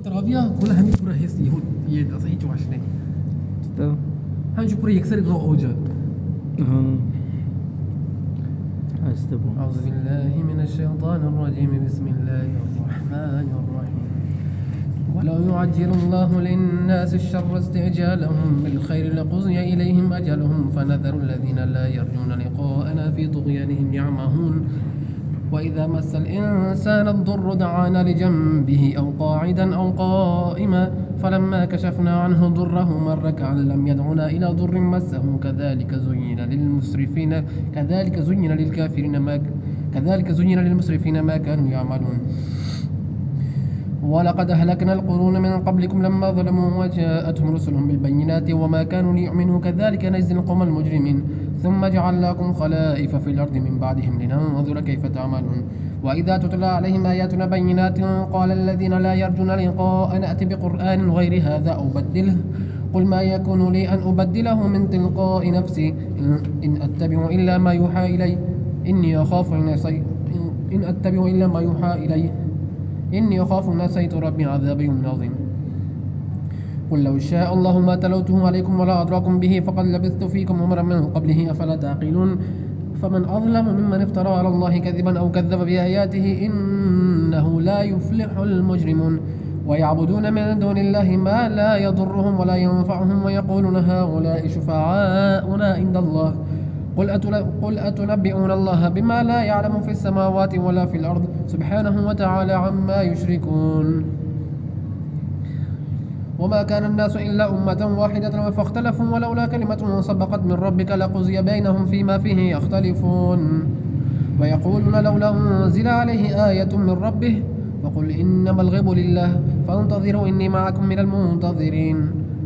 तराविया बोला हामी पूरा हिस ये सही चवाश ने तो हम जो पूरा एक सर ग्रो हो जा हाँ أستغفر أعوذ بالله من الشيطان الرجيم بسم الله الرحمن الرحيم ولو يعجل الله للناس الشر استعجالهم بالخير لقضي إليهم أجلهم فنذر الذين لا يرجون لقاءنا في طغيانهم يعمهون وإذا مس الإنسان الضر دعانا لجنبه أو قاعدا أو قائما فلما كشفنا عنه ضره مر كأن لم يدعنا إلى ضر مسه كذلك زين للمسرفين ما كانوا يعملون ولقد أهلكنا القرون من قبلكم لما ظلموا وجاءتهم رسلهم بالبينات وما كانوا ليؤمنوا كذلك نجزي القوم المجرمين ثم جعلناكم خلائف في الأرض من بعدهم لننظر كيف تعملون وإذا تتلى عليهم آياتنا بينات قال الذين لا يرجون لقاءنا أت بقرآن غير هذا أو بدله قل ما يكون لي أن أبدله من تلقاء نفسي إن أتبع إلا ما يوحى إلي إني أخاف إن عصيت ربي عذاب يوم عظيم قل لو شاء الله ما تلوته عليكم ولا أدراكم به فقد لبثت فيكم عمرا من قبله أفلا تعقلون فمن أظلم ممن افترى على الله كذبا أو كذب بآياته إنه لا يفلح المجرمون ويعبدون من دون الله ما لا يضرهم ولا ينفعهم ويقولون هؤلاء شفعاؤنا عند الله قل أتنبئون الله بما لا يعلم في السماوات ولا في الأرض سبحانه وتعالى عما يشركون وما كان الناس إلا أمة واحدة فاختلفوا ولولا كلمة سبقت من ربك لقضي بينهم فيما فيه يختلفون ويقولون لولا أنزل عليه آية من ربه فقل إنما الغيب لله فانتظروا إني معكم من المنتظرين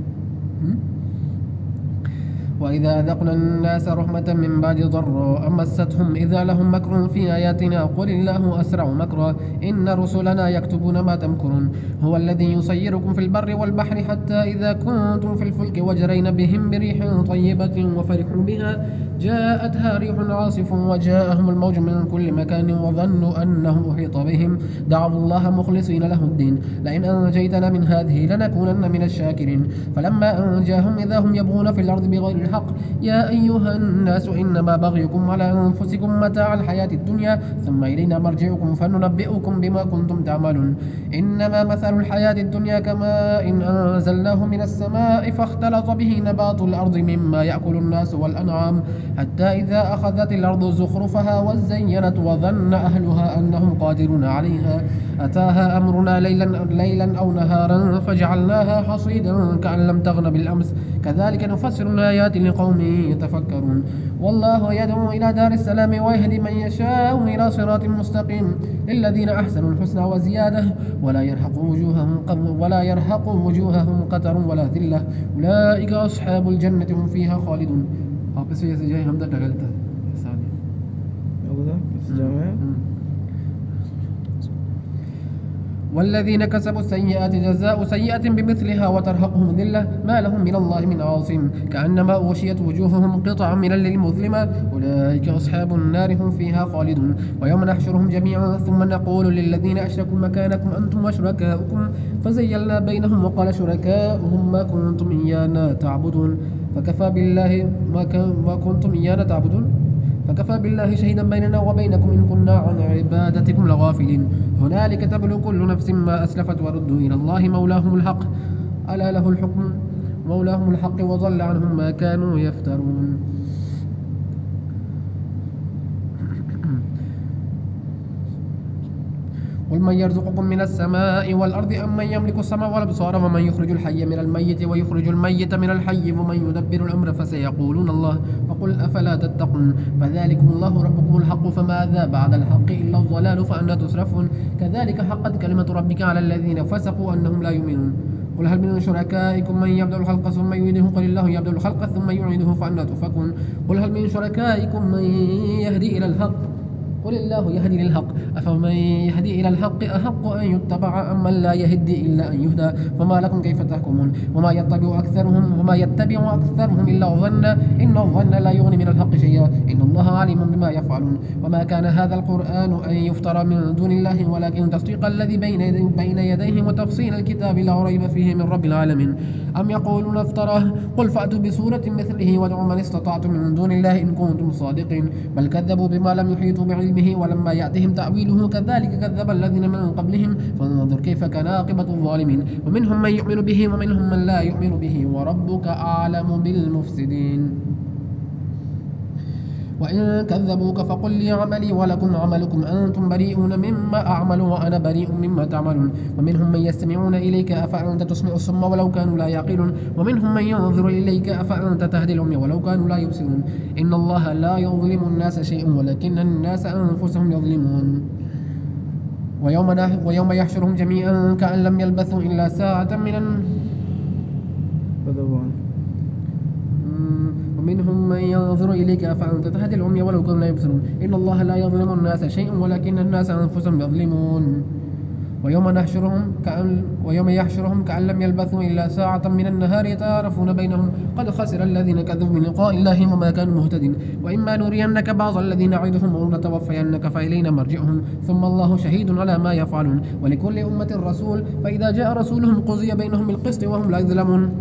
وإذا أذقنا الناس رحمة من بعد ضراء مستهم إذا لهم مكر في آياتنا قل الله أسرع مكرا إن رسلنا يكتبون ما تمكرون هو الذي يسيركم في البر والبحر حتى إذا كنتم في الفلك وجرين بهم بريح طيبة وفرحوا بها جاءتها ريح عاصف وجاءهم الموج من كل مكان وظنوا أنه أحيط بهم دعوا الله مخلصين له الدين لئن أنجيتنا من هذه لنكونن من الشاكرين فلما أنجاهم إذا هم يبغون في الأرض بغير الحق يا أيها الناس إنما بغيكم على أنفسكم متاع الحياة الدنيا ثم إلينا مرجعكم فننبئكم بما كنتم تعملون إنما مثل الحياة الدنيا كماء إن أنزلناه من السماء فاختلط به نبات الأرض مما يأكل الناس والأنعام حتى إذا أخذت الأرض زخرفها وزينت وظن أهلها أنهم قادرون عليها أتاها أمرنا ليلا أو نهارا فجعلناها حصيدا كأن لم تغن بالأمس كذلك نفسر الآيات لقوم يتفكرون والله يدعو إلى دار السلام ويهدي من يشاء إلى صراط مستقيم للذين أحسنوا الحسنى وزيادة ولا يرهق وجوههم قتر ولا ذلة أولئك أصحاب الجنة هم فيها خالدون واپس ये सजाए हम तो डगलता सानी والذين كسبوا السيئات جزاء سيئة بمثلها وترهقهم ذلة ما لهم من الله من عاصم كأنما أغشيت وجوههم قطعا من الليل مظلمة أولئك أصحاب النار هم فيها خالدون ويوم نحشرهم جميعا ثم نقول للذين أشركوا مكانكم أنتم وشركاؤكم فزيلنا بينهم وقال شركاؤهم ما كنتم إيانا تعبدون فكفى بالله ما كنتم إيانا تعبدون فكفى بالله شهيدا بيننا وبينكم إن كنا عن عبادتكم لغافلين هنالك تبلو كل نفس ما أسلفت وردوا إلى الله مولاهم الحق ألا له الحكم مولاهم الحق وضل عنهم ما كانوا يفترون قل من يرزقكم من السماء والأرض أم من يملك السمع والأبصار ومن يخرج الحي من الميت ويخرج الميت من الحي ومن يدبر الأمر فسيقولون الله فقل أفلا تتقون فذلكم الله ربكم الحق فماذا بعد الحق إلا الضلال فأنا تصرفون كذلك حقت كلمة ربك على الذين فسقوا أنهم لا يؤمنون قل هل من شركائكم من يبدأ الخلق ثم يعيده قل الله يبدأ الخلق ثم يعيده فأنا تؤفكون قل هل من شركائكم من يهدي إلى الحق قل الله يهدي للحق أفمن يهدي إلى الحق أحق أن يتبع أم من لا يهدي إلا أن يهدى فما لكم كيف تحكمون وما يتبع أكثرهم إلا الظن إن الظن لا يغني من الحق شيئا إن الله عليم بما يفعلون وما كان هذا القرآن أن يفترى من دون الله ولكن تصديق الذي بين يديه وتفصيل الكتاب لا ريب فيه من رب العالمين أم يقولون افتراه قل فأتوا بسورة مثله وادعوا من استطعتم من دون الله إن كنتم صادقين بل كذبوا بما لم يحيطوا بعلمه ولما يأتهم تأويله كذلك كذب الذين من قبلهم فانظر كيف كان عاقبة الظالمين ومنهم من يؤمن به ومنهم من لا يؤمن به وربك أعلم بالمفسدين وإن كذبوك فقل لي عملي ولكم عملكم أنتم بريئون مما أعمل وأنا بريء مما تعملون ومنهم من يستمعون إليك أفأنت تسمع الصم ولو كانوا لا يعقلون ومنهم من ينظر إليك أفأنت تهدي العمي ولو كانوا لا يبصرون إن الله لا يظلم الناس شيئا ولكن الناس أنفسهم يظلمون ويوم يحشرهم جميعا كأن لم يلبثوا إلا ساعة ومنهم من ينظر إليك أفأنت تهدي العمي ولو كانوا لا يبصرون إن الله لا يظلم الناس شيئا ولكن الناس أنفسهم يظلمون ويوم يحشرهم كأن لم يلبثوا إلا ساعة من النهار يتعارفون بينهم قد خسر الذين كذبوا بلقاء الله وما كانوا مهتدين وإما نرينك بعض الذين نعدهم أو نتوفينك فإلينا مرجعهم ثم الله شهيد على ما يفعلون ولكل أمة رسول فإذا جاء رسولهم قضي بينهم بالقسط وهم لا يظلمون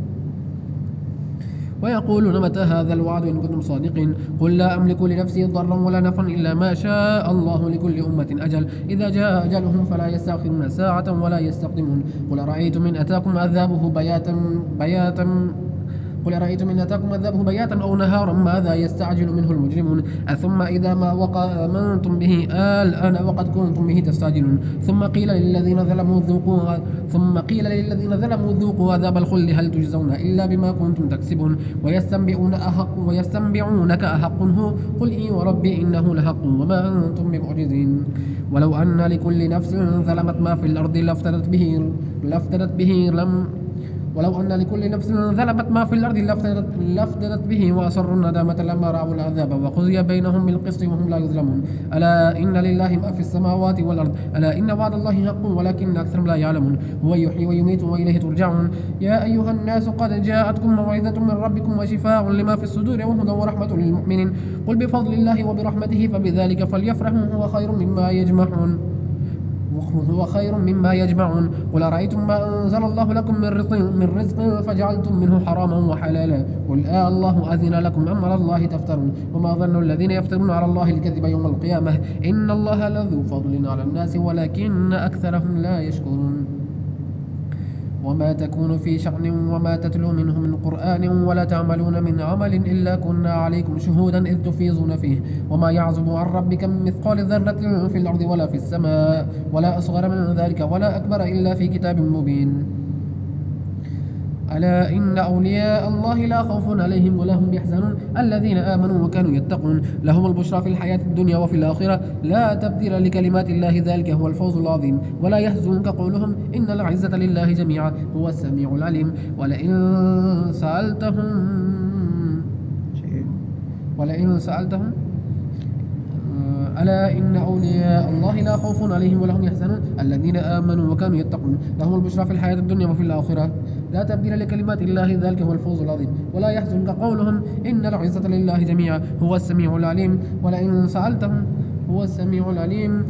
ويقولون متى هذا الوعد إن كنتم صادقين قل لا أملك لنفسي ضرا ولا نفعا إلا ما شاء الله لكل أمة أجل إذا جاء أجلهم فلا يستأخرون ساعة ولا يستقدمون قل أرأيتم إن أتاكم عذابه بياتا أو نهارا ماذا يستعجل منه المجرمون أثم إذا ما وقع آمنتم به الآن وقد كنتم به تستعجلون ثم قيل للذين ظلموا ذوقوا عذاب الخلد هل تجزون إلا بما كنتم تكسبون ويستنبئونك أحق هو قل إي وربي إنه لحق وما أنتم بمعجزين ولو أن لكل نفس ظلمت ما في الأرض ولو أن لكل نفس ظلمت ما في الأرض لافتدت به وأصروا الندامة لما رأوا العذاب وقضي بينهم بالقسط وهم لا يظلمون ألا إن لله ما في السماوات والأرض ألا إن وعد الله حق ولكن أكثرهم لا يعلمون هو يحيي ويميت وإليه ترجعون يا أيها الناس قد جاءتكم موعظة من ربكم وشفاء لما في الصدور وهدى ورحمة للمؤمنين قل بفضل الله وبرحمته فبذلك فليفرحوا هو خير مما يجمعون قل أرأيتم ما أنزل الله لكم من رزق فجعلتم منه حراما وحلالا قل الله أذن لكم أم على الله تفترون وما ظن الذين يفترون على الله الكذب يوم القيامة إن الله لذو فضل على الناس ولكن أكثرهم لا يشكرون وما تكون في شأن وما تتلو منه من قرآن ولا تعملون من عمل إلا كنا عليكم شهودا إذ تفيضون فيه وما يعزب عن ربك من مثقال ذرة في الأرض ولا في السماء ولا أصغر من ذلك ولا أكبر إلا في كتاب مبين ألا إن أولياء الله لا خوف عليهم ولا هم يحزنون الذين آمنوا وكانوا يتقون لهم البشرى في الحياة الدنيا وفي الآخرة لا تبديل لكلمات الله ذلك هو الفوز العظيم ولا يحزنك قولهم إن العزة لله جميعا هو السميع العليم ولئن سألتهم ألا إن أولياء الله لا خوف عليهم ولا هم يحزنون الذين آمنوا وكانوا يتقون لهم البشرى في الحياة الدنيا وفي الآخرة لا تبديل لكلمات الله ذلك هو الفوز العظيم ولا يحزنك قولهم إن العزة لله جميعا هو السميع العليم ولئن سألتهم هو السميع العليم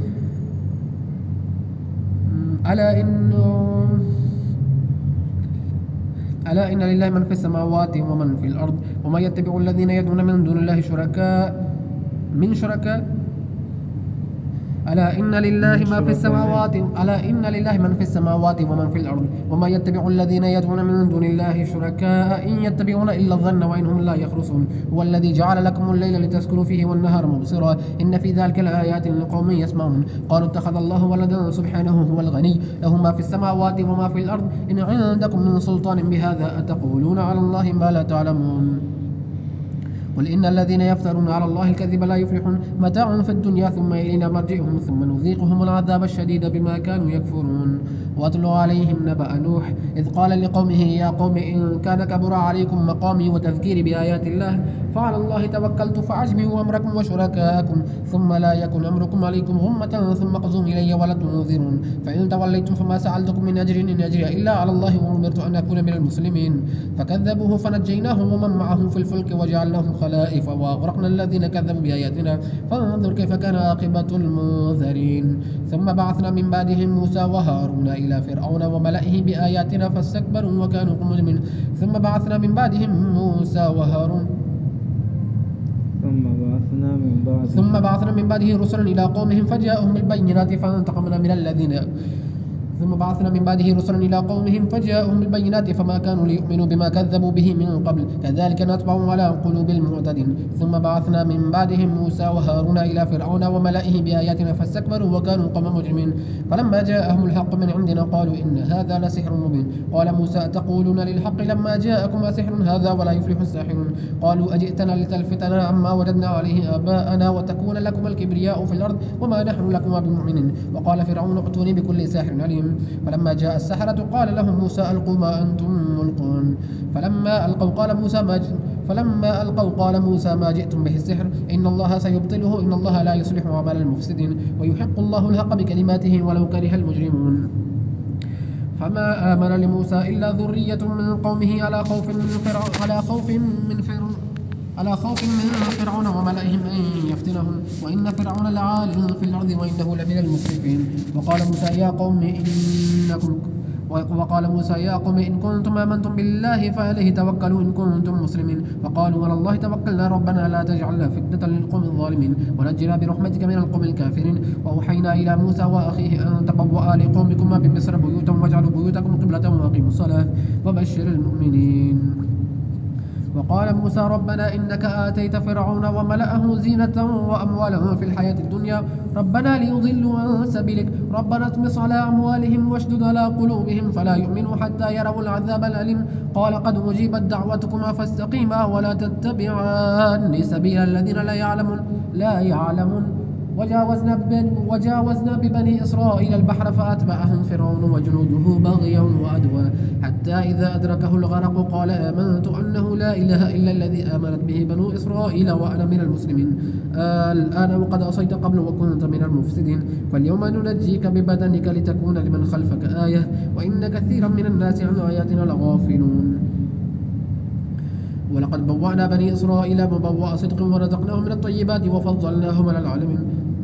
ألا إن لله من في السماوات ومن في الأرض وما يتبع الذين يدعون من دون الله شركاء ألا إن لله من في السماوات ومن في الأرض وما يتبع الذين يدعون من دون الله شركاء إن يتبعون إلا الظن وإنهم لا يخرصون هو الذي جعل لكم الليل لتسكنوا فيه والنهار مبصرا إن في ذلك لآيات لقوم يسمعون قالوا اتخذ الله ولدا سبحانه هو الغني له ما في السماوات وما في الأرض إن عندكم من سلطان بهذا أتقولون على الله ما لا تعلمون قل إن الذين يفترون على الله الكذب لا يفلحون متاع في الدنيا ثم إلينا مرجعهم ثم نذيقهم العذاب الشديد بما كانوا يكفرون واتل عليهم نبأ نوح إذ قال لقومه يا قوم إن كان كبر عليكم مقامي وتذكيري بآيات الله فعلى الله توكلت فأجمعوا أمركم وشركاءكم ثم لا يكن أمركم عليكم غمة ثم اقضوا إلي ولا تنظرون فإن توليتم فما سألتكم من أجر إن أجري إلا على الله وأمرت أن أكون من المسلمين فكذبوه فنجيناه ومن معه في الفلك وجعلناهم خلائف وأغرقنا الذين كذبوا بآياتنا فانظر كيف كان عاقبة المنذرين ثم بعثنا من بعدهم موسى وهارون إلى فرعون وملئه بآياتنا فاستكبروا وكانوا مجرمين ثم بعثنا من بعدهم موسى وهارون ثم بعثنا من بعده رسلا إلى قومهم فجاءهم بالبينات فانتقمنا من الذين فما كانوا ليؤمنوا بما كذبوا به من قبل كذلك نطبع على قلوب المعتدين ثم بعثنا من بعدهم موسى وهارون إلى فرعون وملئه بآياتنا فاستكبروا وكانوا قوما مجرمين فلما جاءهم الحق من عندنا قالوا إن هذا لسحر مبين قال موسى أتقولون للحق لما جاءكم أسحر هذا ولا يفلح الساحرون قالوا أجئتنا لتلفتنا عما وجدنا عليه آباءنا وتكون لكم الكبرياء في الأرض وما نحن لكم بمؤمنين وقال فرعون ائتوني بكل ساحر عليم فلما جاء السحرة قال لهم موسى ألقوا ما أنتم ملقون فلما ألقوا قال موسى ما جئتم به السحر إن الله سيبطله إن الله لا يصلح عمل المفسدين ويحق الله الحق بكلماته ولو كره المجرمون فما آمن لموسى إلا ذرية من قومه على خوف من فرعون وملئهم أن يفتنهم وإن فرعون لعال في الأرض وإنه لمن المسرفين وقال موسى يا قوم إن كنتم آمنتم بالله فعليه توكلوا إن كنتم مسلمين فقالوا على الله توكلنا ربنا لا تجعلنا فتنة للقوم الظالمين ونجنا برحمتك من القوم الكافرين وأوحينا إلى موسى وأخيه أن تبوأ لقومكما بمصر بيوتا واجعلوا بيوتكم قبلة وأقيموا الصلاة وبشر المؤمنين وقال موسى ربنا إنك آتيت فرعون وملأه زينة وأموالا في الحياة الدنيا ربنا ليضلوا عن سبيلك ربنا اطمس على أموالهم واشدد على قلوبهم فلا يؤمنوا حتى يروا العذاب الأليم قال قد أجيبت دعوتكما فاستقيما ولا تتبعان سبيل الذين لا يعلمون وجاوزنا ببني إسرائيل البحر فأتبعهم فرعون وجنوده بغيا وعدوا حتى إذا أدركه الغرق قال آمنت أنه لا إله إلا الذي آمنت به بنو إسرائيل وأنا من المسلمين الآن وقد عصيت قبل وكنت من المفسدين فاليوم ننجيك ببدنك لتكون لمن خلفك آية وإن كثيرا من الناس عن آياتنا لغافلون ولقد بوأنا بني إسرائيل مبوأ صدق ورزقناهم من الطيبات وفضلناهم على العالمين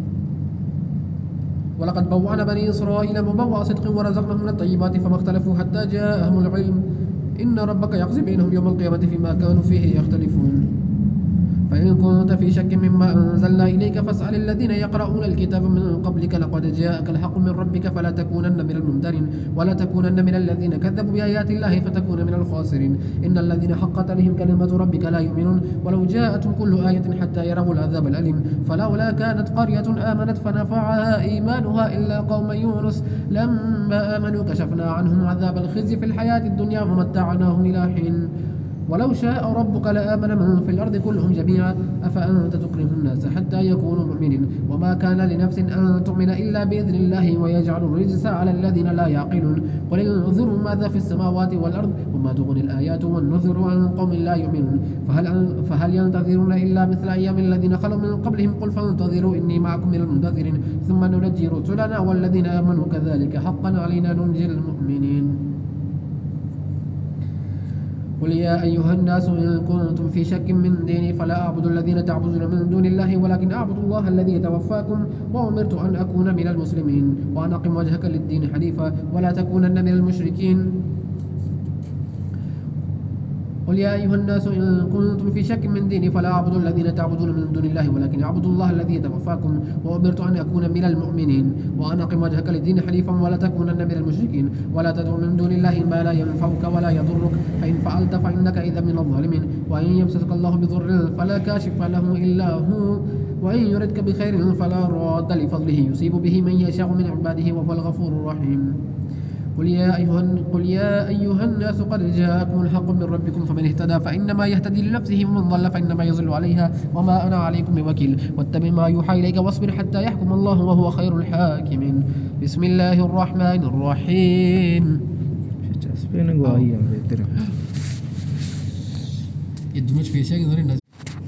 من الطيبات فما اختلفوا حتى جاءهم العلم إن ربك يقضي بينهم يوم القيامة فيما كانوا فيه يختلفون فإن كنت في شك مما أنزلنا إليك فاسأل الذين يقرؤون الكتاب من قبلك لقد جاءك الحق من ربك فلا تكونن من الممترين ولا تكونن من الذين كذبوا بآيات الله فتكون من الخاسرين إن الذين حقت عليهم كلمة ربك لا يؤمنون ولو جاءتهم كل آية حتى يروا العذاب الأليم فلولا كانت قرية آمنت فنفعها إيمانها إلا قوم يونس لما آمنوا كشفنا عنهم عذاب الخزي في الحياة الدنيا ومتعناهم إلى حين ولو شاء ربك لآمن من في الأرض كلهم جميعا أفأنت تكره الناس حتى يكونوا مؤمنين وما كان لنفس أن تؤمن إلا بإذن الله ويجعل الرجس على الذين لا يعقلون قل انظروا ماذا في السماوات والأرض وما تغني الآيات والنذر عن قوم لا يؤمنون فهل ينتظرون إلا مثل أيام الذين خلوا من قبلهم قل فانتظروا إني معكم من المنتظرين ثم ننجي رسلنا والذين آمنوا كذلك حقا علينا ننجي المؤمنين قل يا أيها الناس إن كنتم في شك من ديني فلا أعبد الذين تعبدون من دون الله ولكن أعبد الله الذي يتوفاكم وأمرت أن أكون من المسلمين وأن أقم وجهك للدين حنيفا ولا تكونن من المشركين قل يا أيها الناس إن كنتم في شك من ديني فلا أعبد الذين تعبدون من دون الله ولكن أعبد الله الذي يتوفاكم وأمرت أن أكون من المؤمنين وأن أقم وجهك للدين حنيفا ولا تكونن من المشركين ولا تدع من دون الله ما لا ينفعك ولا يضرك فإن فعلت فإنك إذا من الظالمين وإن يمسسك الله بضر فلا كاشف له إلا هو وإن يردك بخير فلا راد لفضله يصيب به من يشاء من عباده وهو الغفور الرحيم قل يا أيها الناس قد جاءكم الحق من ربكم فمن اهتدى فإنما يهتدي لنفسه ومن ضل فإنما يضل عليها وما أنا عليكم بوكيل واتبع ما يوحى إليك واصبر حتى يحكم الله وهو خير الحاكمين بسم الله الرحمن الرحيم Spelen går igen, vet du. Itu mah spesial gitu nih.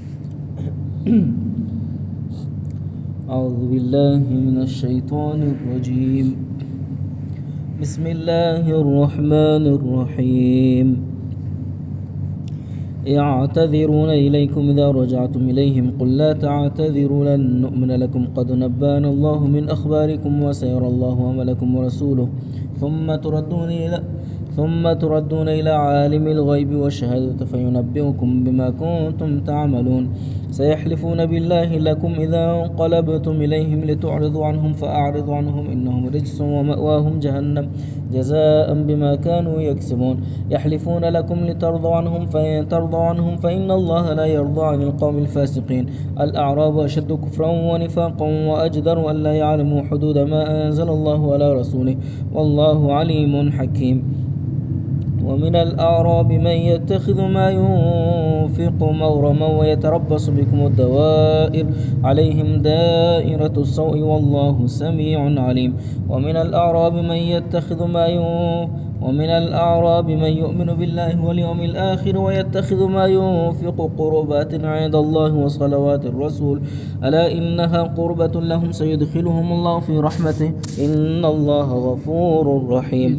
أعوذ بالله من الشيطان الرجيم. بسم الله الرحمن الرحيم. يعتذرون إليكم إذا رجعتم إليهم قل لا تعتذروا لن نؤمن لكم قد نبأنا الله من أخباركم وسيرى الله عملكم ورسوله ثم تردون إلى عالم الغيب والشهادة فينبئكم بما كنتم تعملون. سيحلفون بالله لكم إذا انقلبتم إليهم لتعرضوا عنهم فأعرضوا عنهم إنهم رجس ومأواهم جهنم جزاء بما كانوا يكسبون. يحلفون لكم لترضوا عنهم فإن ترضوا عنهم فإن الله لا يرضى عن القوم الفاسقين. الأعراب أشد كفرا ونفاقا وأجدر أن لا يعلموا حدود ما أنزل الله على رسوله والله عليم حكيم. ومن الأعراب من يتخذ ما ينفق مغرما ويتربص بكم الدوائر عليهم دائرة السوء والله سميع عليم. ومن الأعراب من يؤمن بالله واليوم الآخر ويتخذ ما ينفق قربات عند الله وصلوات الرسول ألا إنها قربة لهم سيدخلهم الله في رحمته إن الله غفور رحيم.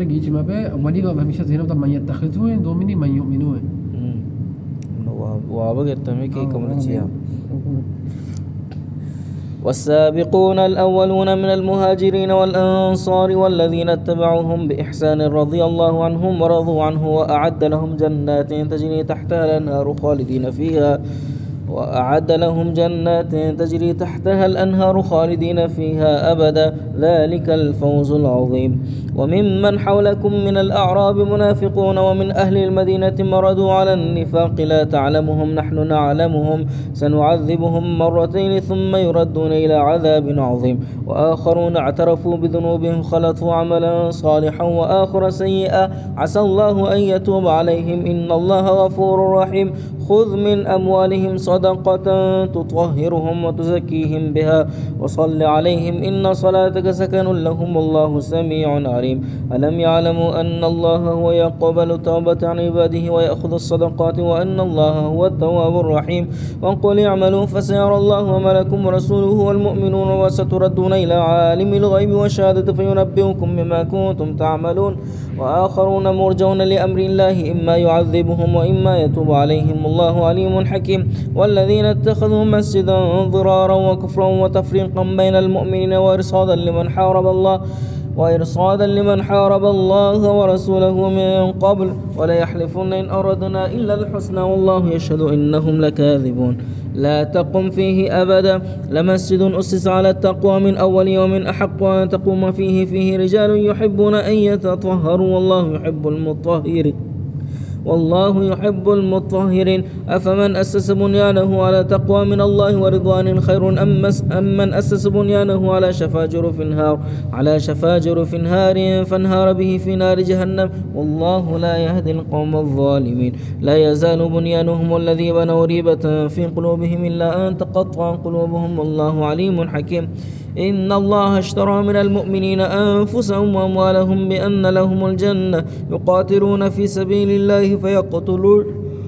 والسابقون الأولون من المهاجرين والأنصار والذين اتبعوهم بإحسان رضي الله عنهم ورضوا عنه وأعد لهم جنات تجري تحتها الأنهار خالدين فيها أبدا ذلك الفوز العظيم. وممن حولكم من الأعراب منافقون ومن أهل المدينة مردوا على النفاق لا تعلمهم نحن نعلمهم سنعذبهم مرتين ثم يردون إلى عذاب عظيم. وآخرون اعترفوا بذنوبهم خلطوا عملا صالحا وآخر سيئا عسى الله أن يتوب عليهم إن الله غفور رحيم. خذ من أموالهم صدقة تطهرهم وتزكيهم بها وصل عليهم إن صلاتك سكن لهم الله سميع عليم. ألم يعلموا أن الله هو يقبل التوبة عن عباده ويأخذ الصدقات وأن الله هو التواب الرحيم. وقل اعملوا فسيرى الله وملكم ورسوله والمؤمنون وستردون إلى عالم الغيب والشهادة فينبئكم بما كنتم تعملون. وآخرون مرجون لأمر الله إما يعذبهم وإما يتوب عليهم الله عليم حكيم. والذين اتخذوا مسجدا ضرارا وكفرا وتفريقا بين المؤمنين وإرصادا لمن حارب الله ورسوله من قبل وليحلفن إن أردنا إلا الحسنى والله يشهد إنهم لكاذبون. لا تقم فيه أبدا لمسجد أسس على التقوى من أول يوم أحق أن تقوم فيه رجال يحبون أن يتطهروا والله يحب المطهرين. أفمن أسس بنيانه على تقوى من الله ورضوان خير أم من أسس بنيانه على شفا جرف نهار فانهار به في نار جهنم والله لا يهدي القوم الظالمين. لا يزال بنيانهم الذي بنوا ريبة في قلوبهم إلا أن تقطع قلوبهم والله عليم حكيم. إن الله اشترى من المؤمنين أنفسهم وأموالهم بأن لهم الجنة يقاتلون في سبيل الله فيقتلون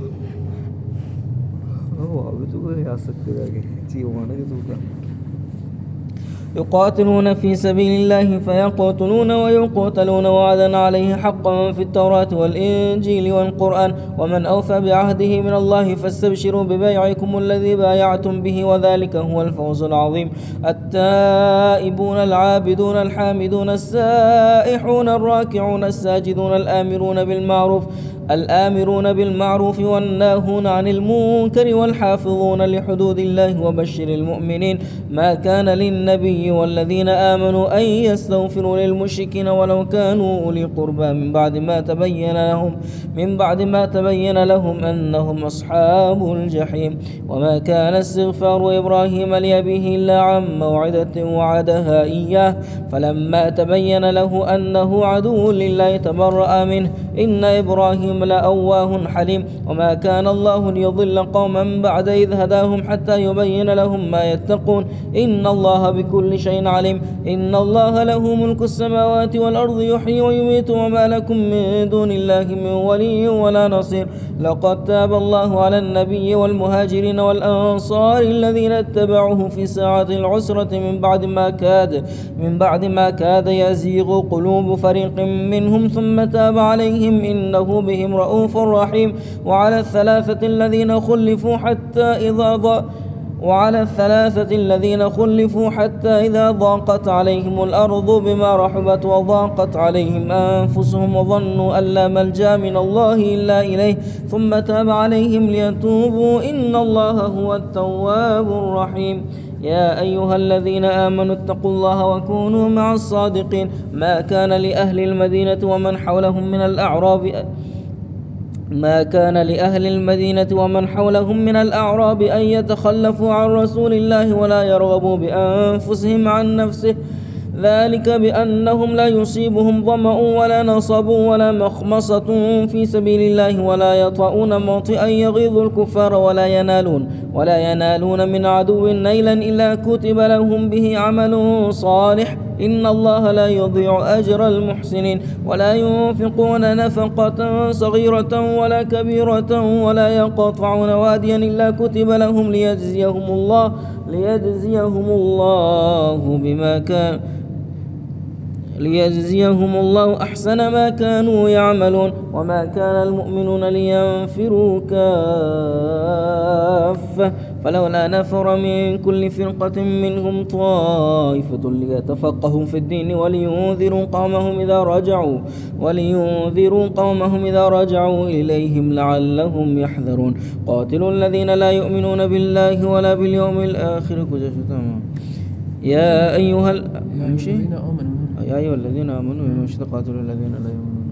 ويقتلون وعدا عليه حقا في التوراة والإنجيل والقرآن ومن أوفى بعهده من الله فاستبشروا ببيعكم الذي بايعتم به وذلك هو الفوز العظيم. التائبون العابدون الحامدون السائحون الراكعون الساجدون الآمرون بالمعروف والناهون عن المنكر والحافظون لحدود الله وبشر المؤمنين. ما كان للنبي والذين آمنوا أن يستغفروا للمشركين ولو كانوا أولي قربى من بعد ما تبين لهم أنهم أصحاب الجحيم. وما كان استغفار إبراهيم لأبيه إلا عن موعدة وعدها إياه فلما تبين له أنه عدو لله تبرأ منه إن إبراهيم لأواه حليم. وما كان الله ليضل قوما بعد إذ هداهم حتى يبين لهم ما يتقون إن الله بكل شيء عليم. إن الله له ملك السماوات والأرض يحيي ويميت وما لكم من دون الله من ولي ولا نصير. لقد تاب الله على النبي والمهاجرين والأنصار الذين اتبعوه في ساعة العسرة من بعد ما كاد يزيغ قلوب فريق منهم ثم تاب عليهم إنه بهم رؤوف رحيم. وعلى الثلاثة الذين خلفوا حتى إذا ضاقت عليهم الأرض بما رحبت وضاقت عليهم أنفسهم وظنوا أن لا ملجأ من الله إلا إليه ثم تاب عليهم ليتوبوا إن الله هو التواب الرحيم. يا أيها الذين آمنوا اتقوا الله وكونوا مع الصادقين. ما كان لأهل المدينة ومن حولهم من الأعراب أن يتخلفوا عن رسول الله ولا يرغبوا بأنفسهم عن نفسه، ذلك بأنهم لا يصيبهم ظمأ ولا نصب ولا مخمصة في سبيل الله ولا يطؤون موطئا يغيظ الكفار ولا ينالون من عدو نيلا إلا كتب لهم به عمل صالح إن الله لا يضيع أجر المحسنين. ولا ينفقون نفقة صغيرة ولا كبيرة ولا يقطعون واديا إلا كتب لهم ليجزيهم الله أحسن ما كانوا يعملون. وما كان المؤمنون لينفروا كافة فلولا نفر من كل فرقة منهم طائفة ليتفقهوا في الدين ولينذروا قومهم إذا رجعوا إليهم لعلهم يحذرون. قاتلوا الذين لا يؤمنون بالله ولا باليوم الآخر. يا أيها الذين آمنوا قاتلوا الذين لا يؤمنون.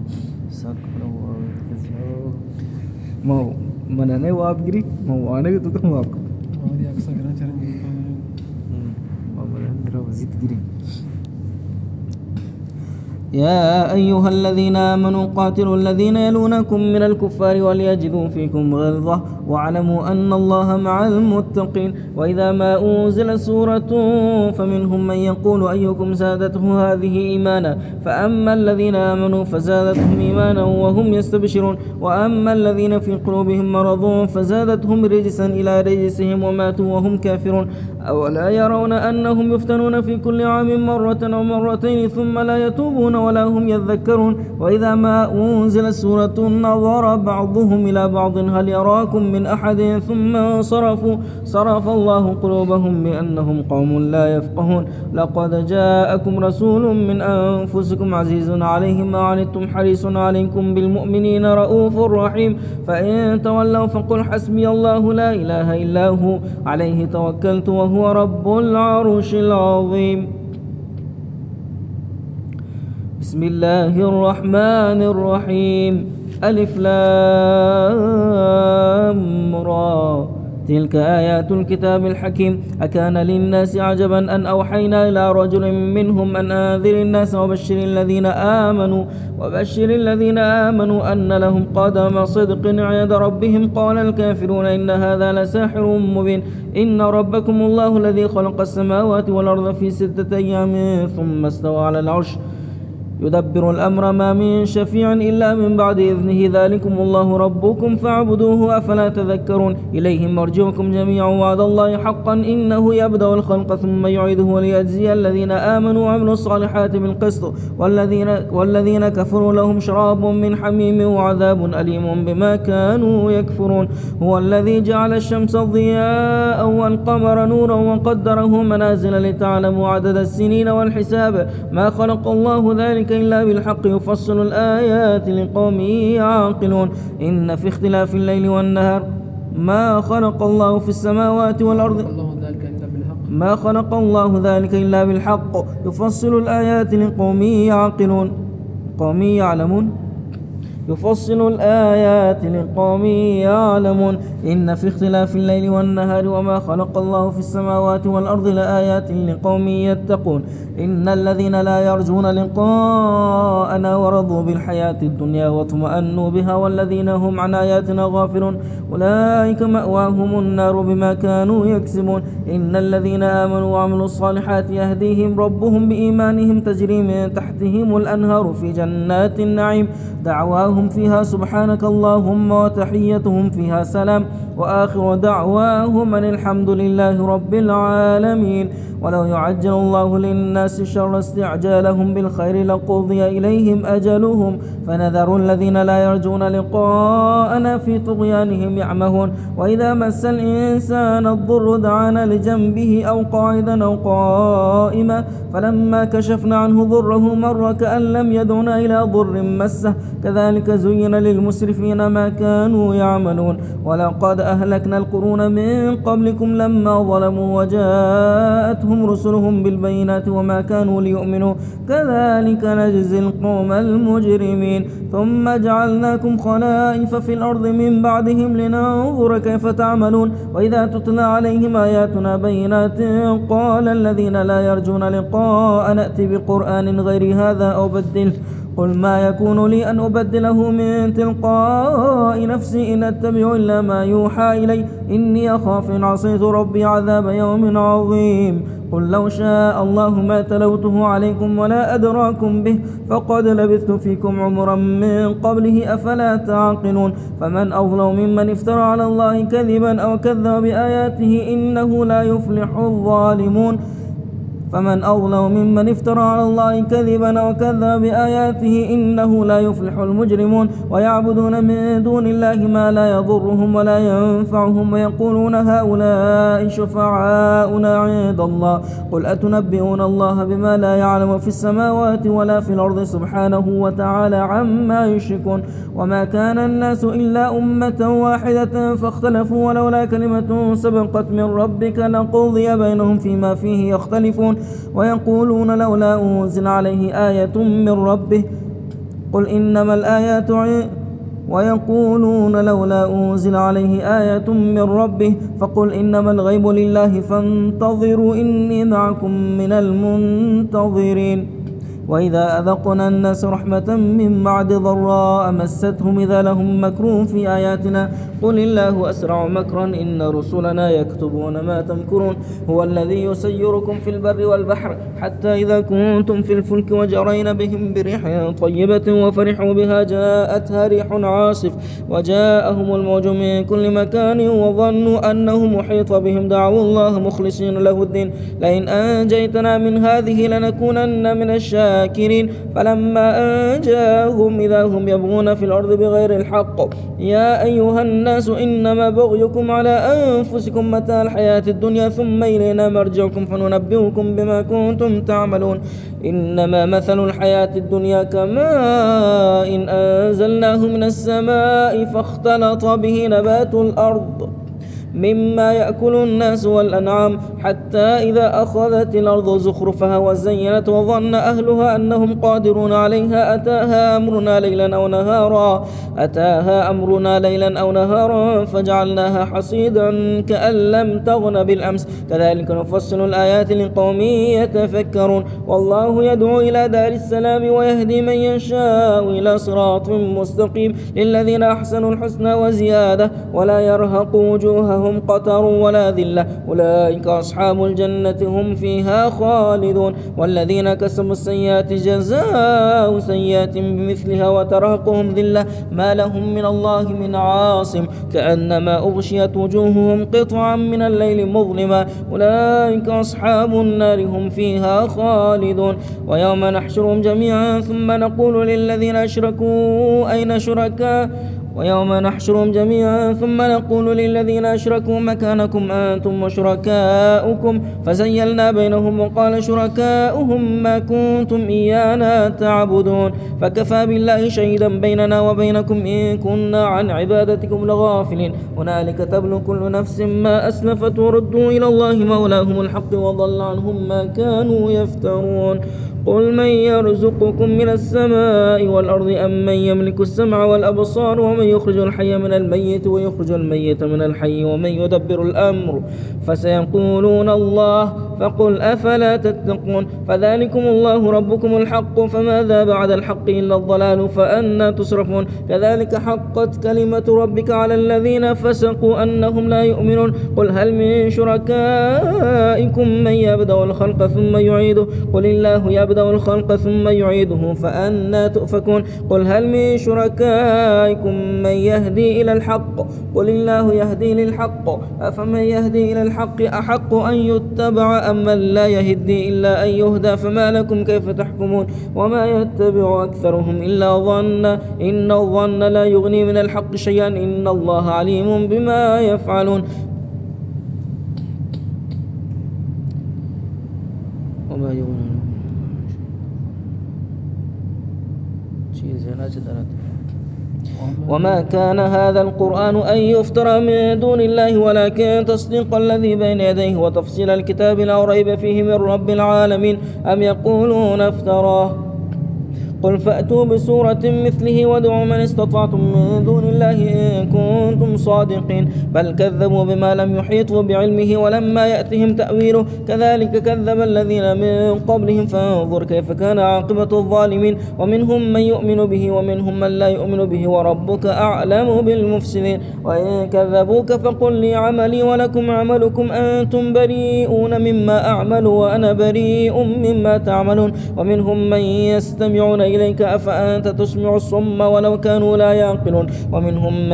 mau mana ne wap giri mau ane gitu kan wap mau dia aksa kena cara gitu mau mana terus giri. يا أيها الذين آمنوا قاتلوا الذين يلونكم من الكفار وليجدوا فيكم غلظة واعلموا أن الله مع المتقين. وإذا ما أنزل سورة فمنهم من يقول أيكم زادته هذه إيمانا فأما الذين آمنوا فزادتهم إيمانا وهم يستبشرون وأما الذين في قلوبهم مرض فزادتهم رجسا إلى رجسهم وماتوا وهم كافرون. أولا يرون أنهم يفتنون في كل عام مرة أو مرتين ثم لا يتوبون ولا هم يذكرون. وإذا ما أنزل سورة نظر بعضهم إلى بعض هل يراكم من أحد ثم صرف الله قلوبهم بأنهم قوم لا يفقهون. لقد جاءكم رسول من أنفسكم عزيز عليه ما عنتم حريص عليكم بالمؤمنين رؤوف رحيم. فإن تولوا فقل حسبي الله لا إله إلا هو عليه توكلت وهو رب العرش العظيم. بسم الله الرحمن الرحيم. ألف لام را تلك آيات الكتاب الحكيم. أكان للناس عجبا أن أوحينا إلى رجل منهم أن أنذر الناس وبشر الذين آمنوا أن لهم قدم صدق عند ربهم. قال الكافرون إن هذا لساحر مبين. إن ربكم الله الذي خلق السماوات والأرض في 6 أيام ثم استوى على العرش يدبر الأمر ما من شفيع إلا من بعد إذنه ذلكم الله ربكم فاعبدوه أفلا تذكرون. إليه مرجعكم جميعا وعد الله حقا إنه يبدأ الخلق ثم يعيده وليجزي الذين آمنوا وعملوا الصالحات بالقسط والذين كفروا لهم شراب من حميم وعذاب أليم بما كانوا يكفرون. هو الذي جعل الشمس ضياء والقمر نورا وقدره منازل لتعلموا عدد السنين والحساب ما خلق الله ذلك إلا بالحق يفصل الآيات لقوم يعقلون. إن في اختلاف الليل والنهار ما خلق الله في السماوات والأرض ما خلق الله ذلك إلا بالحق يفصل الآيات لقوم يعقلون قوم يعلمون يفصل الآيات لقوم يعلمون. إن في اختلاف الليل والنهار وما خلق الله في السماوات والأرض لآيات لقوم يتقون. إن الذين لا يرجون لقاءنا ورضوا بالحياة الدنيا واطمأنوا بها والذين هم عن آياتنا غافلون أولئك مأواهم النار بما كانوا يكسبون. إن الذين آمنوا وعملوا الصالحات يهديهم ربهم بإيمانهم تجري من تحتهم الأنهار في جنات النعيم دعواهم دعواهم فيها سبحانك اللهم وتحيتهم فيها سلام وآخر دعواهم أن الحمد لله رب العالمين. ولو يعجل الله للناس الشر استعجالهم بالخير لقضي إليهم أجلهم فنذر الذين لا يرجون لقاءنا في طغيانهم يعمهون. وإذا مس الإنسان الضر دعانا لجنبه أو قاعدا أو قائما فلما كشفنا عنه ضره مر كأن لم يدعنا إلى ضر مسه كذلك زين للمسرفين ما كانوا يعملون. ولقد أهلكنا القرون من قبلكم لما ظلموا وجاءتهم رسلهم بالبينات وما كانوا ليؤمنوا كذلك نجزي القوم المجرمين. ثم جعلناكم خلائف في الأرض من بعدهم لننظر كيف تعملون. وإذا تتلى عليهم آياتنا بينات قال الذين لا يرجون لقاء نأتي بقرآن غير هذا أو بدله قل ما يكون لي أن أبدله من تلقاء نفسي إن أتبع إلا ما يوحى إلي إني أخاف إن عصيت ربي عذاب يوم عظيم. قل لو شاء الله ما تلوته عليكم ولا أدراكم به فقد لبثت فيكم عمرا من قبله أفلا تعقلون. فمن أظلم ممن افترى على الله كذبا أو كذب بآياته إنه لا يفلح الظالمون. فمن أظلم ممن افترى على الله كذبا وكذب بآياته إنه لا يفلح المجرمون. ويعبدون من دون الله ما لا يضرهم ولا ينفعهم ويقولون هؤلاء شفعاؤنا عند الله قل أتنبئون الله بما لا يعلم في السماوات ولا في الأرض سبحانه وتعالى عما يشركون. وما كان الناس إلا أمة واحدة فاختلفوا ولولا كلمة سبقت من ربك لقضي بينهم فيما فيه يختلفون. ويقولون لولا أنزل عليه آية من ربه قل إنما الآيات ويقولون لولا أنزل عليه آية من ربه فقل إنما الغيب لله فانتظروا إني معكم من المنتظرين. وإذا أذقنا الناس رحمة من بعد ضراء مستهم إذا لهم مكر في آياتنا قل الله أسرع مكرا إن رسلنا يكتبون ما تمكرون. هو الذي يسيركم في البر والبحر حتى إذا كنتم في الفلك وجرين بهم بريح طيبة وفرحوا بها جاءتها ريح عاصف وجاءهم الموج من كل مكان وظنوا أنه محيط بهم دعوا الله مخلصين له الدين لئن أنجيتنا من هذه لنكونن من الشاكرين. فلما أنجاهم إذا هم يبغون في الأرض بغير الحق يا أيها الناس إنما بغيكم على أنفسكم متاع الحياة الدنيا ثم إلينا مرجعكم فننبئكم بما كنتم تعملون. إنما مثل الحياة الدنيا كماء إن أنزلناه من السماء فاختلط به نبات الأرض مما يأكل الناس والأنعام حتى إذا أخذت الأرض زخرفها وزينت وظن أهلها أنهم قادرون عليها أتاها أمرنا ليلا أو نهارا فجعلناها حصيدا كأن لم تغن بالأمس كذلك نفصل الآيات لقوم يتفكرون. والله يدعو إلى دار السلام ويهدي من يشاء إلى صراط مستقيم للذين أحسنوا الحسنى وزيادة ولا يرهق وجوههم قتر ولا ذلة أولئك أصحاب الجنة هم فيها خالدون. والذين كسبوا السيئات جزاء سيئات بمثلها وترهقهم ذلة ما لهم من الله من عاصم كأنما أغشيت وجوههم قطعا من الليل مظلما أولئك أصحاب النار هم فيها خالدون. ويوم نحشرهم جميعا ثم نقول للذين أشركوا أين شركاء أشركوا مكانكم أنتم وشركاؤكم فزيلنا بينهم وقال شركاؤهم ما كنتم إيانا تعبدون فكفى بالله شهيدا بيننا وبينكم إن كنا عن عبادتكم لغافلين. هنالك تبلو كل نفس ما أسلفت وردوا إلى الله مولاهم الحق وضل عنهم ما كانوا يفترون. قل من يرزقكم من السماء والأرض أم من يملك السمع والأبصار ومن يخرج الحي من الميت ويخرج الميت من الحي ومن يدبر الأمر فسيقولون الله فقل أفلا تتقون. فذلكم الله ربكم الحق، فماذا بعد الحق إلا الضلال، فأنى تصرفون. كذلك حقت كلمة ربك على الذين فسقوا أنهم لا يؤمنون. قل هل من شركائكم من يبدأ الخلق ثم يعيده، قل الله يبدأ الخلق ثم يعيده، فأنى تؤفكون. قل هل من شركائكم من يهدي إلى الحق، قل الله يهدي للحق، أفمن يهدي إلى الحق أحق أن يتبع أم من لا يهدي إلا أن يهدى، فما لكم كيف تحكمون. وما يتبع أكثرهم إلا ظن، إن الظن لا يغني من الحق شيئا، إن الله عليم بما يفعلون. وما يغني وما كان هذا القرآن أن يفترى من دون الله، ولكن تصديق الذي بين يديه وتفصيل الكتاب لا ريب فيه من رب العالمين. أم يقولون افتراه، قل فأتوا بسورة مثله وادعوا من استطعتم من دون الله إن كنتم صادقين. بل كذبوا بما لم يحيطوا بعلمه ولما يأتهم تأويله، كذلك كذب الذين من قبلهم، فانظر كيف كان عاقبة الظالمين. ومنهم من يؤمن به ومنهم من لا يؤمن به، وربك أعلم بالمفسدين. وإن كذبوك فقل لي عملي ولكم عملكم، أنتم بريئون مما أعمل وأنا بريء مما تعملون. ومنهم من يستمعون إليك أفأنت تسمع الصم ولو كانوا لا يعقلون. ومنهم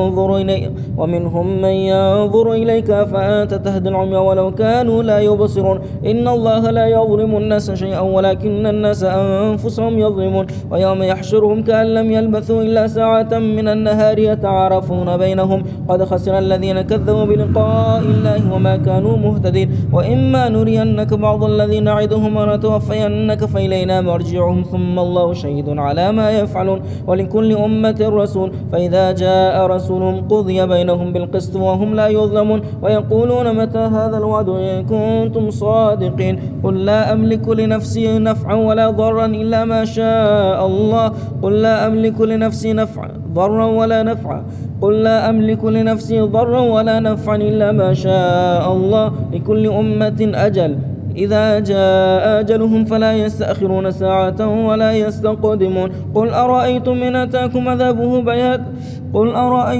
من ينظر إليك أفأنت تهدي العمي ولو كانوا لا يبصرون. إن الله لا يظلم الناس شيئا ولكن الناس أنفسهم يظلمون. ويوم يحشرهم كأن لم يلبثوا إلا ساعة من النهار يتعارفون بينهم، قد خسر الذين كذبوا بلقاء الله وما كانوا مهتدين. وإما نرينك بعض الذين نعدهم ونتوفينك فإلينا مرجعهم، ثم الله شهيد على ما يفعلون. ولكل أمة رسول، فإذا جاء رسولهم قضي بينهم بالقسط وهم لا يظلمون. ويقولون متى هذا الوعد إن كنتم صادقين. قل لا أملك لنفسي نفعا ولا ضرا إلا ما شاء الله، قل لا أملك لنفسي ضرا ولا نفعا، قل لا أملك لنفسي ضرا ولا نفعا إلا ما شاء الله. لكل أمة أجل، إذا جاء أجلهم فلا يستأخرون ساعة ولا يستقدمون. قل أرأيتم إن أتاكم عذابه بيات، قل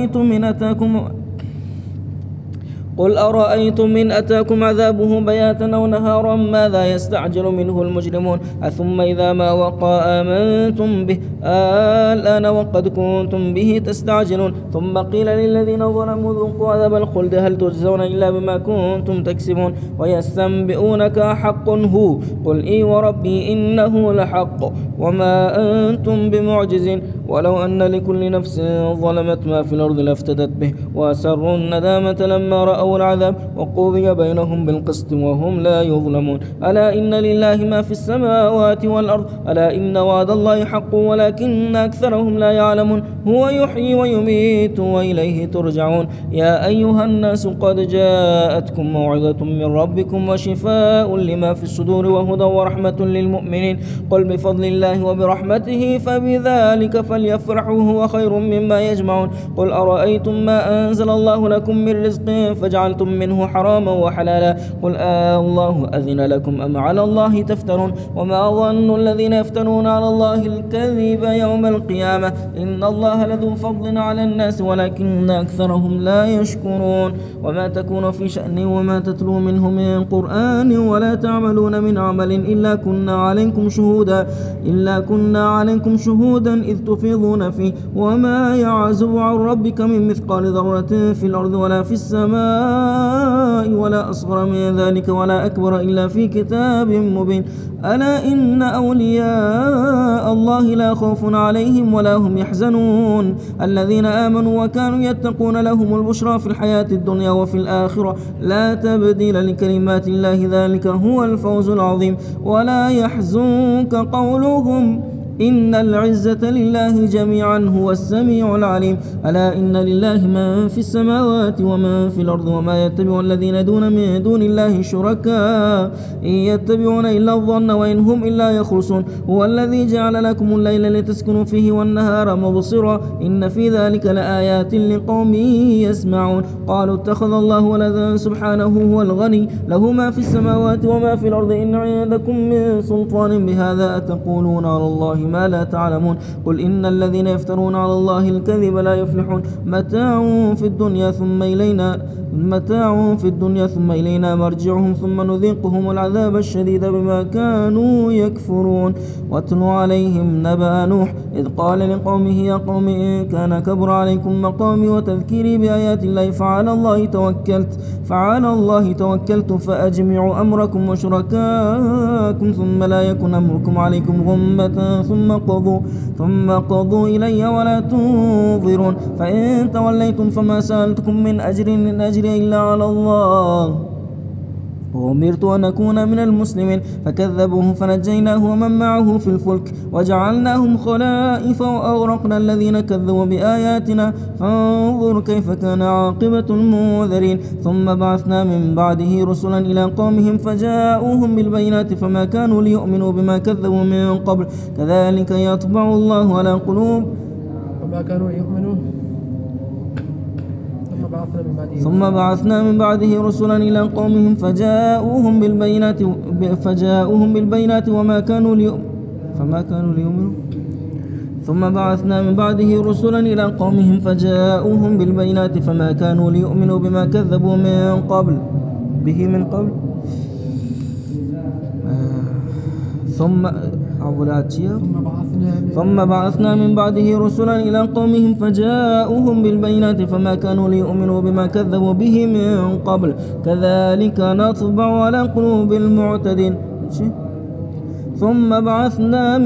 أرأيتم إن أتاكم عذابه بياتا أو نهارا ماذا يستعجل منه المجرمون. أثم إذا ما وقع آمنتم به، الآن وقد كنتم به تستعجلون. ثم قيل للذين ظلموا ذوقوا عذاب الخلد هل تجزون إلا بما كنتم تكسبون. ويستنبئونك حق هو، قل إي وربي إنه لحق وما أنتم بمعجزين. ولو أن لكل نفس ظلمت ما في الأرض لافتدت به وأسروا الندامة لما رأوا العذاب وقضي بينهم بالقسط وهم لا يظلمون. ألا إن لله ما في السماوات والأرض، ألا إن وعد الله حق ولكن أكثرهم لا يعلمون. هو يحيي ويميت وإليه ترجعون. يا أيها الناس قد جاءتكم موعظة من ربكم وشفاء لما في الصدور وهدى ورحمة للمؤمنين. قل بفضل الله وبرحمته فبذلك فليفرحوا هو خير مما يجمعون. قل أرأيتم ما أنزل الله لكم من رزق فجعلتم منه حراما وحلالا، قل الله أذن لكم أم على الله تفترون. وما ظن الذين يفترون على الله الكذب يوم القيامة، إن الله لذو فضل على الناس ولكن أكثرهم لا يشكرون. وما تكون في شأن وما تتلو منه من قرآن ولا تعملون من عمل إلا كنا عليكم شهودا إذ تفيضون فيه. وما يعزب عن ربك من مثقال ذرة في الأرض ولا في السماء ولا أصغر من ذلك ولا أكبر إلا في كتاب مبين. ألا إن أولياء الله لا خوف عليهم ولا هم يحزنون، الذين آمنوا وكانوا يتقون لهم البشرى في الحياة الدنيا وفي الآخرة لا تبديل لكلمات الله، ذلك هو الفوز العظيم. ولا يحزنك قولهم إن العزة لله جميعا هو السميع العليم. ألا إن لله ما في السماوات وما في الأرض وما يتبع الذين يدعون من دون الله شركاء إن يتبعون إلا الظن وإن هم إلا يخرصون. هو الذي جعل لكم الليل لتسكنوا فيه والنهار مبصرا إن في ذلك لآيات لقوم يسمعون. قالوا اتخذ الله ولدا سبحانه هو الغني له ما في السماوات وما في الأرض إن عندكم من سلطان بهذا أتقولون على الله ما لا تعلمون. قل إن الذين يفترون على الله الكذب لا يفلحون. متاع في الدنيا ثم إلينا مرجعهم ثم نذيقهم العذاب الشديد بما كانوا يكفرون. واتل عليهم نبأ نوح إذ قال لقومه يا قوم إن كان كبر عليكم مقامي وتذكيري بآيات الله فعلى الله توكلت فأجمعوا أمركم وشركاءكم ثم لا يكن أمركم عليكم غمة ثم قضوا إلي ولا تنظرون. فإن توليتم فما سألتكم من أجر إن أجري إلا على الله وأمرت أن أكون من المسلمين. فكذبوه فنجيناه ومن معه في الفلك وجعلناهم خلائف وأغرقنا الذين كذبوا بآياتنا فانظر كيف كان عاقبة المنذرين. ثم بعثنا من بعده رسلا إلى قومهم فجاءوهم بالبينات فما كانوا ليؤمنوا بما كذبوا من قبل كذلك يطبع الله على قلوب وما كانوا ليؤمنوا. ثم بعثنا من بعده رسلا إلى قومهم فجاءوهم بالبينات وما كانوا ليؤمنوا. ثم بعثنا من بعده رسلا إلى قومهم فجاءوهم بالبينات فما كانوا ليؤمنوا بما كذبوا من قبل ثم بعثنا من بعده رسلا إلى قومهم فجاءوهم بالبينات فما كانوا ليؤمنوا بما كذبوا به من قبل كذلك نطبع على قلوب المعتدين. ثم بعثنا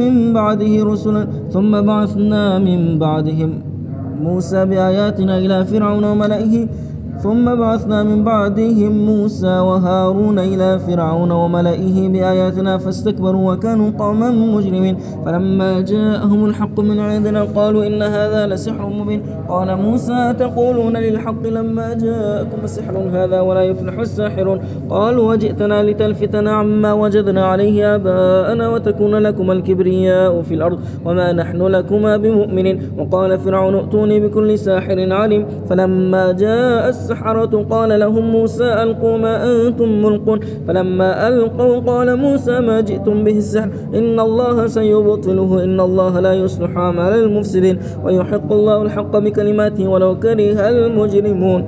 من بعدهم موسى بآياتنا إلى فرعون وملئه ثم بعثنا من بعدهم موسى وهارون إلى فرعون وملئه بآياتنا فاستكبروا وكانوا قوما مجرمين. فلما جاءهم الحق من عندنا قالوا إن هذا لسحر مبين. قال موسى تقولون للحق لما جاءكم سحر هذا ولا يفلح الساحرون. قالوا وجئتنا لتلفتنا عما وجدنا عليه آباءنا وتكون لكما الكبرياء في الأرض وما نحن لكما بمؤمنين. وقال فرعون ائتوني بكل ساحر عليم. فلما جاء السحرة قال لهم موسى ألقوا ما أنتم ملقون. فلما ألقوا قال موسى ما جئتم به السحر إن الله سيبطله إن الله لا يصلح عمل المفسدين ويحق الله الحق بكلماته ولو كره المجرمون.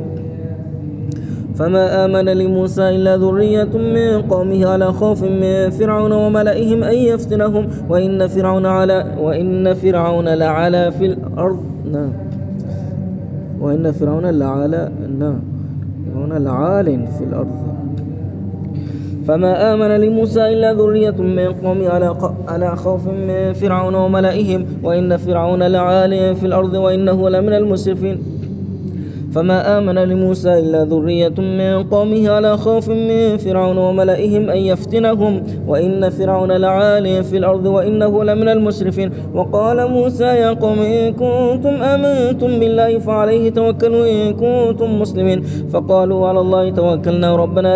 فما آمن لموسى إلا ذرية من قومه على خوف من فرعون وملئهم أن يفتنهم وإن فرعون لعلى في الأرض وإن فرعون لعال في الأرض. فما آمن لموسى إلا ذرية من قومه على خوف من فرعون وملئهم وإن فرعون لعال في الأرض وإنه لمن المسرفين. فما آمن لموسى إلا ذرية من قومه على خوف من فرعون وملئهم أن يفتنهم وإن فرعون لعال في الأرض وإنه لمن المسرفين. وقال موسى يا قوم إن كنتم آمنتم بالله فعليه توكلوا إن كنتم مسلمين. فقالوا على الله توكلنا ربنا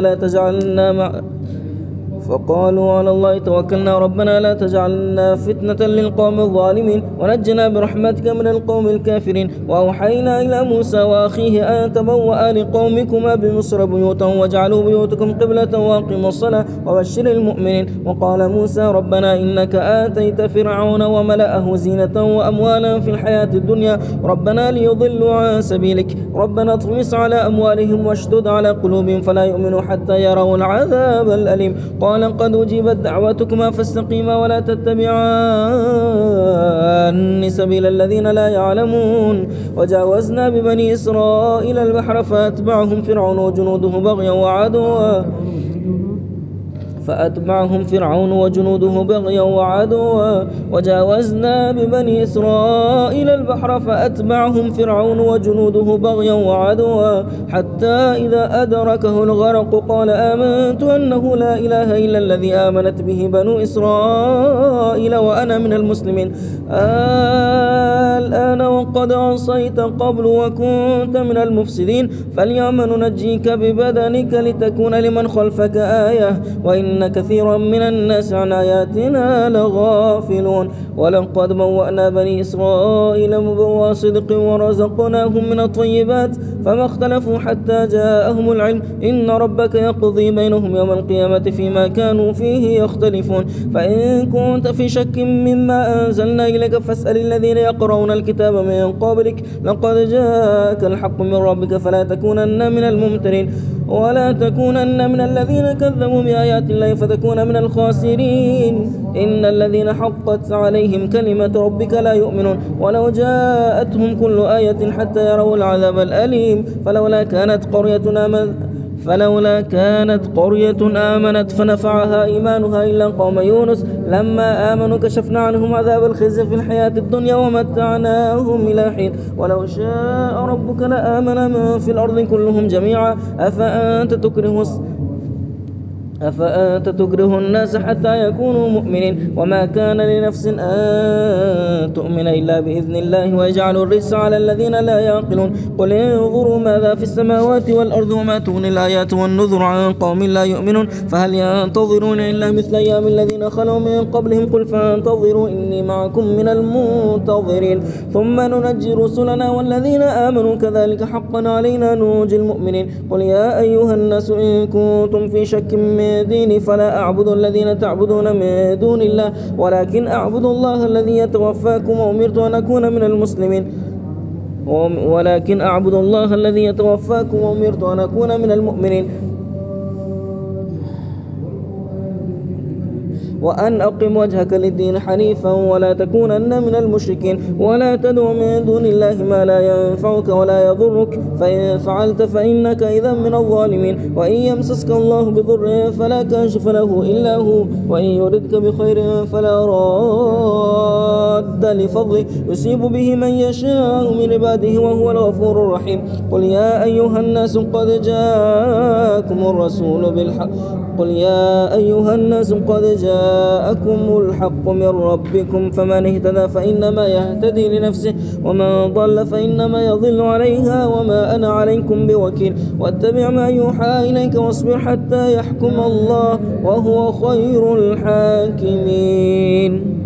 لا تجعلنا فتنة للقوم الظالمين ونجنا برحمتك من القوم الكافرين. وأوحينا إلى موسى وأخيه أن تبوأ لقومكما بمصر بيوتا واجعلوا بيوتكم قبلة وأقيموا الصلاة وبشر المؤمنين. وقال موسى ربنا إنك آتيت فرعون وملأه زينة وأموالا في الحياة الدنيا ربنا ليضلوا عن سبيلك ربنا اطمس على أموالهم واشدد على قلوبهم فلا يؤمنوا حتى يروا العذاب الأليم. قال قد أجيبت دعوتكما فاستقيما ولا تتبعان سبيل الذين لا يعلمون. وجاوزنا ببني إسرائيل البحر فأتبعهم فرعون وجنوده بغيا وعدوا فأتبعهم فرعون وجنوده بغيا وعدوا وجاوزنا ببني إسرائيل البحر فأتبعهم فرعون وجنوده بغيا وعدوا حتى إذا أدركه الغرق قال آمنت أنه لا إله إلا الذي آمنت به بنو إسرائيل وأنا من المسلمين الآن وقد عصيت قبل وكنت من المفسدين فاليوم ننجيك ببدنك لتكون لمن خلفك آية وإن كثيرا من الناس عن آياتنا لغافلون ولقد بوأنا بني إسرائيل مبوى صدق ورزقناهم من الطيبات فما اختلفوا حتى جاءهم العلم إن ربك يقضي بينهم يوم القيامة فيما كانوا فيه يختلفون فإن كنت في شك مما أنزلنا إليك فاسأل الذين يقرؤون الكتاب من قبلك لقد جاءك الحق من ربك فلا تكونن من الممترين ولا تكونن من الذين كذبوا بآيات الله فتكون من الخاسرين إن الذين حقت عليهم كلمة ربك لا يؤمنون ولو جاءتهم كل آية حتى يروا العذاب الأليم فلولا كانت قرية آمنت فنفعها إيمانها إلا قوم يونس لما آمنوا كشفنا عنهم عذاب الخزي في الحياة الدنيا ومتعناهم إلى حين ولو شاء ربك لآمن من في الأرض كلهم جميعا أفأنت تكره الناس حتى يكونوا مؤمنين وما كان لنفس أن تؤمن إلا بإذن الله ويجعل الرجس على الذين لا يعقلون قل انظروا ماذا في السماوات والأرض وما تغني الآيات والنذر عن قوم لا يؤمنون فهل ينتظرون إلا مثل أيام الذين خلوا من قبلهم قل فانتظروا إني معكم من المنتظرين ثم ننجي رسلنا والذين آمنوا كذلك حقا علينا ننجي المؤمنين قل يا أيها الناس إن كنتم في شك من ديني فلا أعبد الذين تعبدون من دون الله ولكن أعبد الله الذي يتوفاكم وأمرت أن أكون من المؤمنين وأن أقم وجهك للدين حنيفا ولا تكونن من المشركين ولا تدع من دون الله ما لا ينفعك ولا يضرك فإن فعلت فإنك إذا من الظالمين وإن يمسسك الله بضر فلا كاشف له إلا هو وإن يردك بخير فلا راد لفضله يصيب به من يشاء من عباده وهو الغفور الرحيم قل يا أيها الناس قد جاءكم الحق من ربكم فمن اهتدى فإنما يهتدي لنفسه ومن ضل فإنما يضل عليها وما أنا عليكم بوكيل واتبع ما يوحى إليك واصبر حتى يحكم الله وهو خير الحاكمين.